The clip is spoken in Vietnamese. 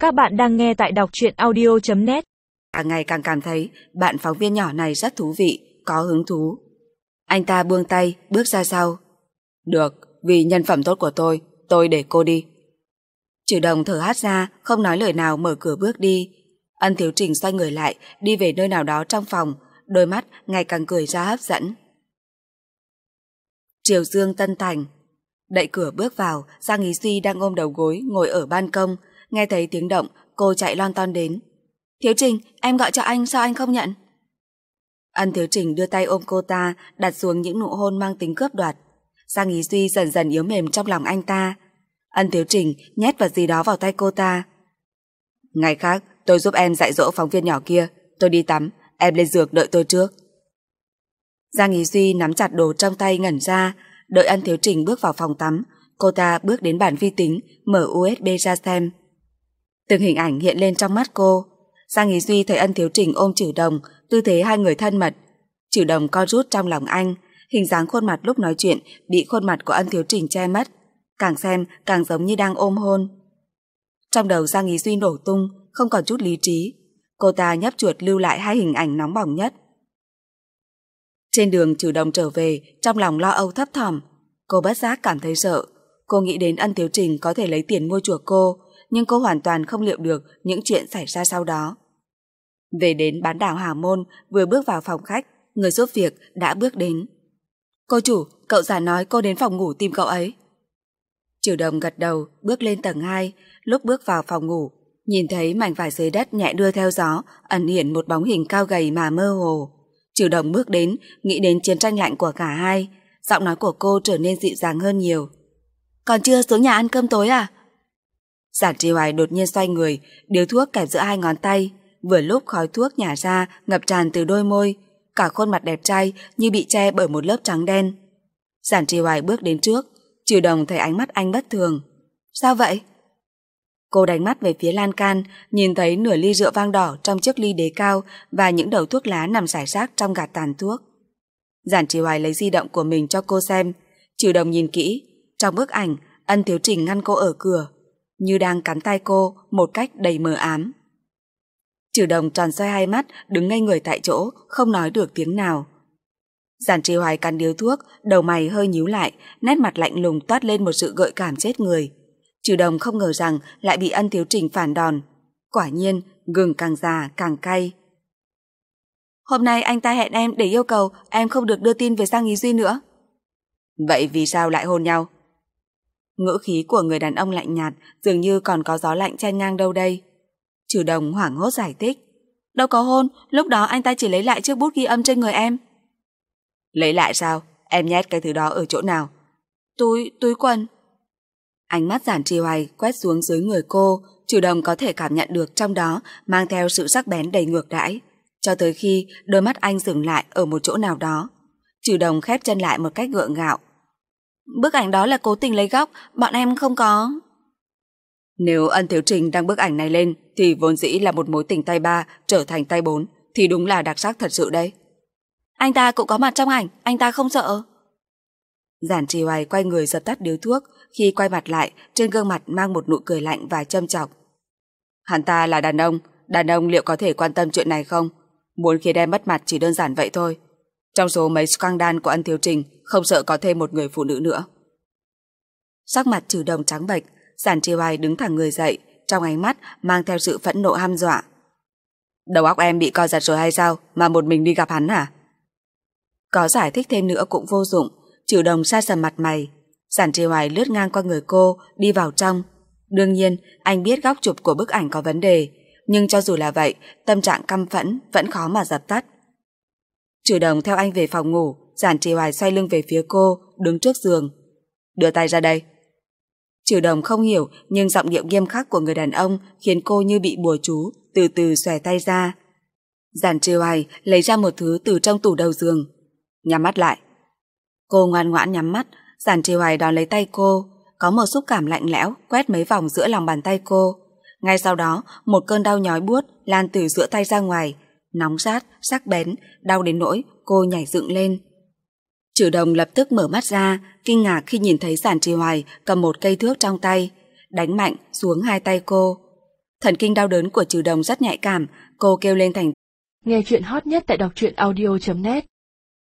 Các bạn đang nghe tại đọc truyện audio.net. Càng ngày càng cảm thấy bạn phóng viên nhỏ này rất thú vị, có hứng thú. Anh ta buông tay, bước ra sau. Được, vì nhân phẩm tốt của tôi để cô đi. Trừ Đồng thở hắt ra, không nói lời nào mở cửa bước đi. Ân Thiếu Trình xoay người lại, đi về nơi nào đó trong phòng, đôi mắt ngày càng cười ra hấp dẫn. Triều Dương Tân Thành. Đẩy cửa bước vào, Giang Ý Duy đang ôm đầu gối ngồi ở ban công, nghe thấy tiếng động, cô chạy lon ton đến. Thiếu Trình, em gọi cho anh, sao anh không nhận? Ân Thiếu Trình đưa tay ôm cô ta, đặt xuống những nụ hôn mang tính cướp đoạt. Giang Ý Duy dần dần yếu mềm trong lòng anh ta. Ân Thiếu Trình nhét vật gì đó vào tay cô ta. Ngày khác, tôi giúp em dạy dỗ phóng viên nhỏ kia, tôi đi tắm, em lên giường đợi tôi trước. Giang Ý Duy nắm chặt đồ trong tay ngẩn ra, đợi Ân Thiếu Trình bước vào phòng tắm, cô ta bước đến bàn vi tính, mở USB ra xem. Từng hình ảnh hiện lên trong mắt cô. Giang Ý Duy thấy Ân Thiếu Trình ôm Trừ Đồng, tư thế hai người thân mật. Trừ Đồng co rút trong lòng anh, hình dáng khuôn mặt lúc nói chuyện bị khuôn mặt của Ân Thiếu Trình che mất, càng xem càng giống như đang ôm hôn. Trong đầu Giang Ý Duy nổ tung, không còn chút lý trí. Cô ta nhấp chuột lưu lại hai hình ảnh nóng bỏng nhất. Trên đường Trừ Đồng trở về, trong lòng lo âu thấp thỏm. Cô bất giác cảm thấy sợ. Cô nghĩ đến Ân Thiếu Trình có thể lấy tiền mua chuộc cô, nhưng cô hoàn toàn không liệu được những chuyện xảy ra sau đó. Về đến bán đảo Hà Môn, vừa bước vào phòng khách, người giúp việc đã bước đến. Cô chủ, cậu già nói cô đến phòng ngủ tìm cậu ấy. Trừ Đồng gật đầu, bước lên tầng 2, lúc bước vào phòng ngủ, nhìn thấy mảnh vải dưới đất nhẹ đưa theo gió, ẩn hiện một bóng hình cao gầy mà mơ hồ. Trừ Đồng bước đến, nghĩ đến chiến tranh lạnh của cả hai, giọng nói của cô trở nên dịu dàng hơn nhiều. Còn chưa xuống nhà ăn cơm tối à? Giản Trì Hoài đột nhiên xoay người, điếu thuốc kẹp giữa hai ngón tay, vừa lúc khói thuốc nhả ra ngập tràn từ đôi môi, cả khuôn mặt đẹp trai như bị che bởi một lớp trắng đen. Giản Trì Hoài bước đến trước, Trừ Đồng thấy ánh mắt anh bất thường. Sao vậy? Cô đánh mắt về phía lan can, nhìn thấy nửa ly rượu vang đỏ trong chiếc ly đế cao và những đầu thuốc lá nằm rải rác trong gạt tàn thuốc. Giản Trì Hoài lấy di động của mình cho cô xem. Trừ Đồng nhìn kỹ, trong bức ảnh Ân Thiếu Trình ngăn cô ở cửa, như đang cắn tay cô một cách đầy mờ ám. Trừ Đồng tròn xoay hai mắt, đứng ngây người tại chỗ, không nói được tiếng nào. Giản Trì Hoài cắn điếu thuốc, đầu mày hơi nhíu lại, nét mặt lạnh lùng toát lên một sự gợi cảm chết người. Trừ Đồng không ngờ rằng lại bị Ân Thiếu Trình phản đòn. Quả nhiên, gừng càng già càng cay. Hôm nay anh ta hẹn em để yêu cầu em không được đưa tin về Giang Ý Duy nữa. Vậy vì sao lại hôn nhau? Ngữ khí của người đàn ông lạnh nhạt, dường như còn có gió lạnh chen ngang đâu đây. Trừ Đồng hoảng hốt giải thích. Đâu có hôn, lúc đó anh ta chỉ lấy lại chiếc bút ghi âm trên người em. Lấy lại sao? Em nhét cái thứ đó ở chỗ nào? Túi quần. Ánh mắt Giản Trì Hoài quét xuống dưới người cô, Trừ Đồng có thể cảm nhận được trong đó mang theo sự sắc bén đầy ngược đãi, cho tới khi đôi mắt anh dừng lại ở một chỗ nào đó. Trừ Đồng khép chân lại một cách gượng gạo. Bức ảnh đó là cố tình lấy góc, bọn em không có. Nếu Ân Thiếu Trình đăng bức ảnh này lên thì vốn dĩ là một mối tình tay ba trở thành tay bốn, thì đúng là đặc sắc thật sự đấy. Anh ta cũng có mặt trong ảnh, anh ta không sợ. Giản Trì Hoài quay người dập tắt điếu thuốc, khi quay mặt lại, trên gương mặt mang một nụ cười lạnh và châm chọc. Hắn ta là đàn ông liệu có thể quan tâm chuyện này không? Muốn khiến em mất mặt chỉ đơn giản vậy thôi. Trong số mấy scandal của Ân Thiếu Trình, không sợ có thêm một người phụ nữ nữa. Sắc mặt Trừ Đồng trắng bệch, Giản Trì Hoài đứng thẳng người dậy, trong ánh mắt mang theo sự phẫn nộ hăm dọa. Đầu óc em bị co giật rồi hay sao, mà một mình đi gặp hắn hả? Có giải thích thêm nữa cũng vô dụng, Trừ Đồng sa sầm mặt mày. Giản Trì Hoài lướt ngang qua người cô, đi vào trong. Đương nhiên, anh biết góc chụp của bức ảnh có vấn đề, nhưng cho dù là vậy, tâm trạng căm phẫn vẫn khó mà dập tắt. Trừ Đồng theo anh về phòng ngủ, Giản Trì Hoài xoay lưng về phía cô, đứng trước giường. Đưa tay ra đây. Trừ Đồng không hiểu, nhưng giọng điệu nghiêm khắc của người đàn ông khiến cô như bị bùa chú, từ từ xòe tay ra. Giản Trì Hoài lấy ra một thứ từ trong tủ đầu giường. Nhắm mắt lại. Cô ngoan ngoãn nhắm mắt, Giản Trì Hoài đón lấy tay cô, có một xúc cảm lạnh lẽo quét mấy vòng giữa lòng bàn tay cô. Ngay sau đó, một cơn đau nhói buốt lan từ giữa tay ra ngoài, nóng rát, sắc bén, đau đến nỗi cô nhảy dựng lên. Trừ Đồng lập tức mở mắt ra, kinh ngạc khi nhìn thấy Giản Trì Hoài cầm một cây thước trong tay, đánh mạnh xuống hai tay cô. Thần kinh đau đớn của Trừ Đồng rất nhạy cảm, cô kêu lên thành. Nghe chuyện hot nhất tại đọc truyện audio.net